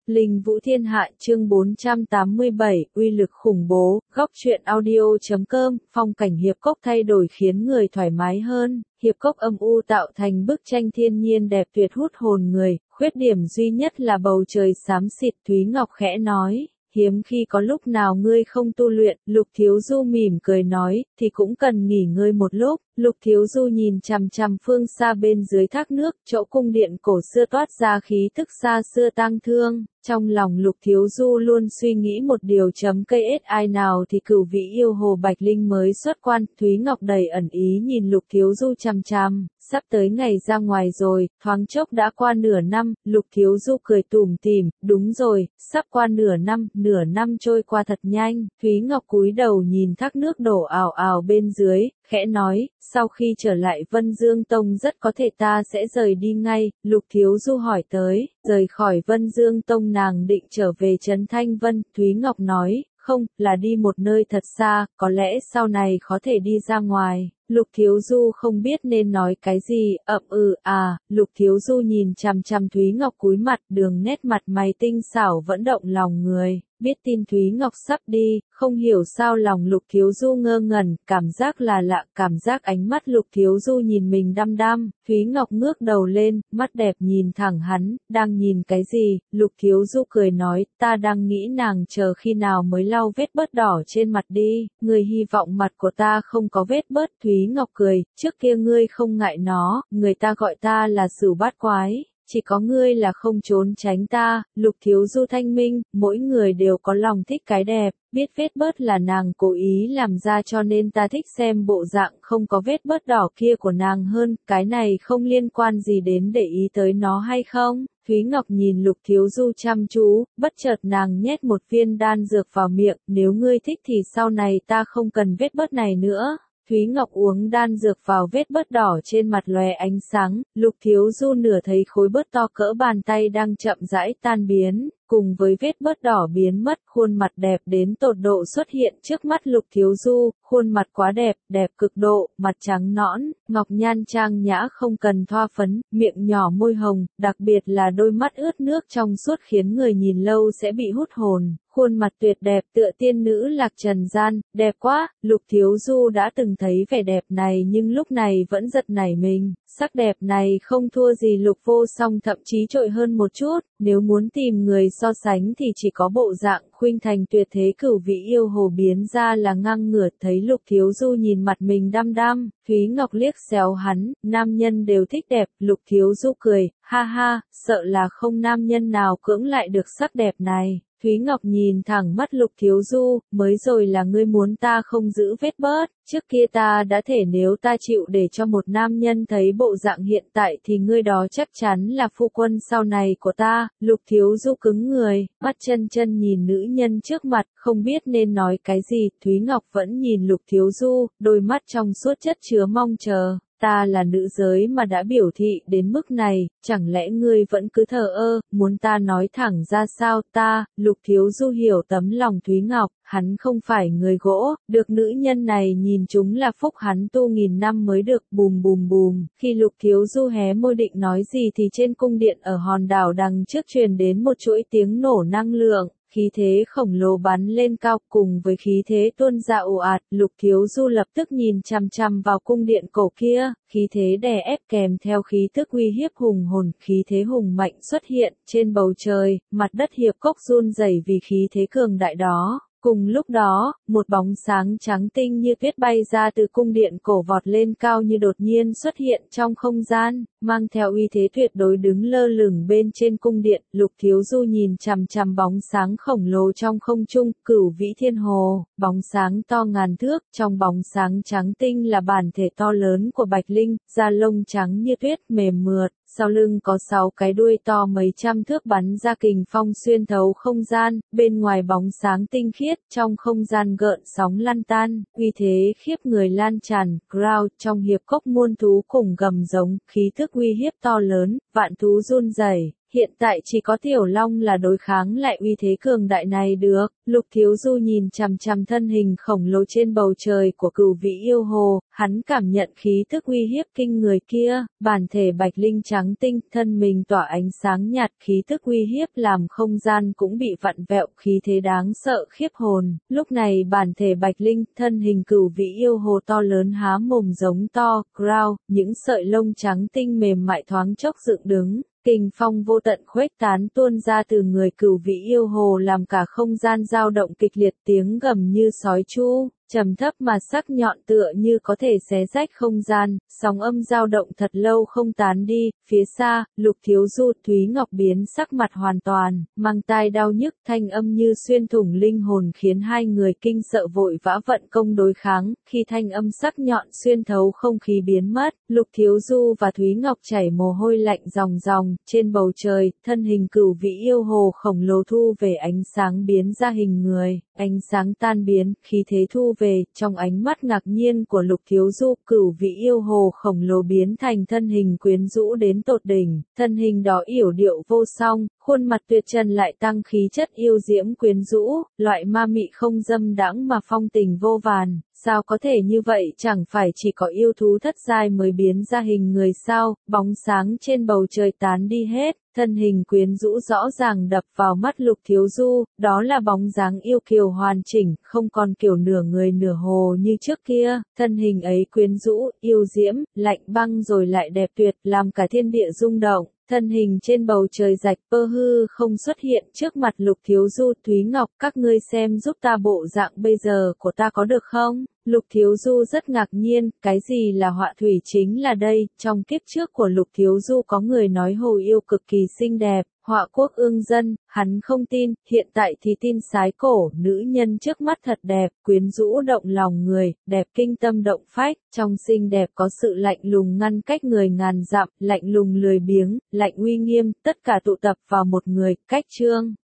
Linh Vũ Thiên Hạ chương 487, uy lực khủng bố, góc truyện audio.com, phong cảnh hiệp cốc thay đổi khiến người thoải mái hơn, hiệp cốc âm u tạo thành bức tranh thiên nhiên đẹp tuyệt hút hồn người, khuyết điểm duy nhất là bầu trời xám xịt. Thúy Ngọc khẽ nói. Hiếm khi có lúc nào ngươi không tu luyện, Lục Thiếu Du mỉm cười nói, thì cũng cần nghỉ ngơi một lúc. Lục Thiếu Du nhìn chằm chằm phương xa bên dưới thác nước, chỗ cung điện cổ xưa toát ra khí thức xa xưa tang thương. Trong lòng Lục Thiếu Du luôn suy nghĩ một điều chấm cây ết ai nào thì cửu vị yêu hồ Bạch Linh mới xuất quan. Thúy Ngọc đầy ẩn ý nhìn Lục Thiếu Du chằm chằm, sắp tới ngày ra ngoài rồi, thoáng chốc đã qua nửa năm. Lục Thiếu Du cười tủm tỉm, đúng rồi, sắp qua nửa năm trôi qua thật nhanh. Thúy Ngọc cúi đầu nhìn thác nước đổ ào ào bên dưới, khẽ nói, sau khi trở lại Vân Dương Tông rất có thể ta sẽ rời đi ngay. Lục Thiếu Du hỏi tới, rời khỏi Vân Dương Tông nàng định trở về Trấn Thanh Vân. Thúy Ngọc nói, không, là đi một nơi thật xa, có lẽ sau này có thể đi ra ngoài. Lục Thiếu Du không biết nên nói cái gì, Lục Thiếu Du nhìn chằm chằm Thúy Ngọc cúi mặt, đường nét mặt mày tinh xảo vẫn động lòng người. Biết tin Thúy Ngọc sắp đi, không hiểu sao lòng Lục Thiếu Du ngơ ngẩn, cảm giác là lạ, cảm giác ánh mắt Lục Thiếu Du nhìn mình đăm đăm. Thúy Ngọc ngước đầu lên, mắt đẹp nhìn thẳng hắn, đang nhìn cái gì? Lục Thiếu Du cười nói, ta đang nghĩ nàng chờ khi nào mới lau vết bớt đỏ trên mặt đi, người hy vọng mặt của ta không có vết bớt. Thúy Ngọc cười, trước kia ngươi không ngại nó, người ta gọi ta là Sửu Bát Quái. Chỉ có ngươi là không trốn tránh ta. Lục Thiếu Du thanh minh, mỗi người đều có lòng thích cái đẹp, biết vết bớt là nàng cố ý làm ra cho nên ta thích xem bộ dạng không có vết bớt đỏ kia của nàng hơn, cái này không liên quan gì đến để ý tới nó hay không. Thúy Ngọc nhìn Lục Thiếu Du chăm chú, bất chợt nàng nhét một viên đan dược vào miệng, nếu ngươi thích thì sau này ta không cần vết bớt này nữa. Thúy Ngọc uống đan dược vào vết bớt đỏ trên mặt lóe ánh sáng, Lục Thiếu Du nửa thấy khối bớt to cỡ bàn tay đang chậm rãi tan biến, cùng với vết bớt đỏ biến mất, khuôn mặt đẹp đến tột độ xuất hiện trước mắt Lục Thiếu Du, khuôn mặt quá đẹp, đẹp cực độ, mặt trắng nõn, ngọc nhan trang nhã không cần thoa phấn, miệng nhỏ môi hồng, đặc biệt là đôi mắt ướt nước trong suốt khiến người nhìn lâu sẽ bị hút hồn. Khuôn mặt tuyệt đẹp tựa tiên nữ lạc trần gian, đẹp quá. Lục Thiếu Du đã từng thấy vẻ đẹp này nhưng lúc này vẫn giật nảy mình, sắc đẹp này không thua gì Lục Vô Song, thậm chí trội hơn một chút. Nếu muốn tìm người so sánh thì chỉ có bộ dạng khuynh thành tuyệt thế cửu vị yêu hồ biến ra là ngang ngửa. Thấy Lục Thiếu Du nhìn mặt mình đăm đăm, Thúy Ngọc liếc xéo hắn, nam nhân đều thích đẹp. Lục Thiếu Du cười, ha ha, sợ là không nam nhân nào cưỡng lại được sắc đẹp này. Thúy Ngọc nhìn thẳng mắt Lục Thiếu Du, mới rồi là ngươi muốn ta không giữ vết bớt, trước kia ta đã thể nếu ta chịu để cho một nam nhân thấy bộ dạng hiện tại thì ngươi đó chắc chắn là phu quân sau này của ta. Lục Thiếu Du cứng người, mắt chân chân nhìn nữ nhân trước mặt, không biết nên nói cái gì. Thúy Ngọc vẫn nhìn Lục Thiếu Du, đôi mắt trong suốt chất chứa mong chờ. Ta là nữ giới mà đã biểu thị đến mức này, chẳng lẽ ngươi vẫn cứ thờ ơ, muốn ta nói thẳng ra sao? Ta, Lục Thiếu Du hiểu tấm lòng Thúy Ngọc, hắn không phải người gỗ, được nữ nhân này nhìn chúng là phúc hắn tu nghìn năm mới được. Bùm bùm bùm, khi Lục Thiếu Du hé môi định nói gì thì trên cung điện ở hòn đảo đằng trước truyền đến một chuỗi tiếng nổ năng lượng. Khí thế khổng lồ bắn lên cao, cùng với khí thế tuôn ra ồ ạt, Lục Thiếu Du lập tức nhìn chằm chằm vào cung điện cổ kia, khí thế đè ép kèm theo khí tức uy hiếp hùng hồn, khí thế hùng mạnh xuất hiện trên bầu trời, mặt đất hiệp cốc run rẩy vì khí thế cường đại đó. Cùng lúc đó, một bóng sáng trắng tinh như tuyết bay ra từ cung điện cổ vọt lên cao như đột nhiên xuất hiện trong không gian, mang theo uy thế tuyệt đối đứng lơ lửng bên trên cung điện. Lục Thiếu Du nhìn chằm chằm bóng sáng khổng lồ trong không trung, cửu vĩ thiên hồ, bóng sáng to ngàn thước, trong bóng sáng trắng tinh là bản thể to lớn của Bạch Linh, da lông trắng như tuyết mềm mượt. Sau lưng có 6 cái đuôi to mấy trăm thước bắn ra kình phong xuyên thấu không gian, bên ngoài bóng sáng tinh khiết, trong không gian gợn sóng lăn tan, uy thế khiếp người lan tràn. Ground trong hiệp cốc muôn thú cùng gầm giống, khí thức uy hiếp to lớn, vạn thú run rẩy. hiện tại chỉ có Tiểu Long là đối kháng lại uy thế cường đại này được. Lục Thiếu Du nhìn chằm chằm thân hình khổng lồ trên bầu trời của Cửu Vĩ Yêu Hồ, hắn cảm nhận khí tức uy hiếp kinh người kia, bản thể bạch linh trắng tinh, thân mình tỏa ánh sáng nhạt, khí tức uy hiếp làm không gian cũng bị vặn vẹo, khí thế đáng sợ khiếp hồn. Lúc này bản thể bạch linh, thân hình Cửu Vĩ Yêu Hồ to lớn há mồm giống to, growl, những sợi lông trắng tinh mềm mại thoáng chốc dựng đứng. Kình phong vô tận khuếch tán tuôn ra từ người Cửu Vĩ Yêu Hồ làm cả không gian dao động kịch liệt, tiếng gầm như sói tru, trầm thấp mà sắc nhọn tựa như có thể xé rách không gian, sóng âm dao động thật lâu không tán đi. Phía xa, Lục Thiếu Du, Thúy Ngọc biến sắc mặt hoàn toàn, mang tai đau nhức, thanh âm như xuyên thủng linh hồn khiến hai người kinh sợ vội vã vận công đối kháng. Khi thanh âm sắc nhọn xuyên thấu không khí biến mất, Lục Thiếu Du và Thúy Ngọc chảy mồ hôi lạnh ròng ròng. Trên bầu trời, thân hình Cửu Vĩ Yêu Hồ khổng lồ thu về, ánh sáng biến ra hình người, ánh sáng tan biến, khí thế thu về. Trong ánh mắt ngạc nhiên của Lục Thiếu Du, Cửu Vĩ Yêu Hồ khổng lồ biến thành thân hình quyến rũ đến tột đỉnh, thân hình đó yểu điệu vô song, khuôn mặt tuyệt trần lại tăng khí chất yêu diễm quyến rũ, loại ma mị không dâm đãng mà phong tình vô vàn. Sao có thể như vậy, chẳng phải chỉ có yêu thú thất giai mới biến ra hình người sao? Bóng sáng trên bầu trời tán đi hết, thân hình quyến rũ rõ ràng đập vào mắt Lục Thiếu Du, đó là bóng dáng yêu kiều hoàn chỉnh, không còn kiểu nửa người nửa hồ như trước kia, thân hình ấy quyến rũ, yêu diễm, lạnh băng rồi lại đẹp tuyệt, làm cả thiên địa rung động. Thân hình trên bầu trời rạch pơ hư không xuất hiện trước mặt Lục Thiếu Du, Thúy Ngọc, các ngươi xem giúp ta bộ dạng bây giờ của ta có được không? Lục Thiếu Du rất ngạc nhiên, cái gì là họa thủy chính là đây, trong kiếp trước của Lục Thiếu Du có người nói hồ yêu cực kỳ xinh đẹp, họa quốc ương dân, hắn không tin, hiện tại thì tin sái cổ, nữ nhân trước mắt thật đẹp, quyến rũ động lòng người, đẹp kinh tâm động phách, trong xinh đẹp có sự lạnh lùng ngăn cách người ngàn dặm, lạnh lùng lười biếng, lạnh uy nghiêm, tất cả tụ tập vào một người, Cách Trương.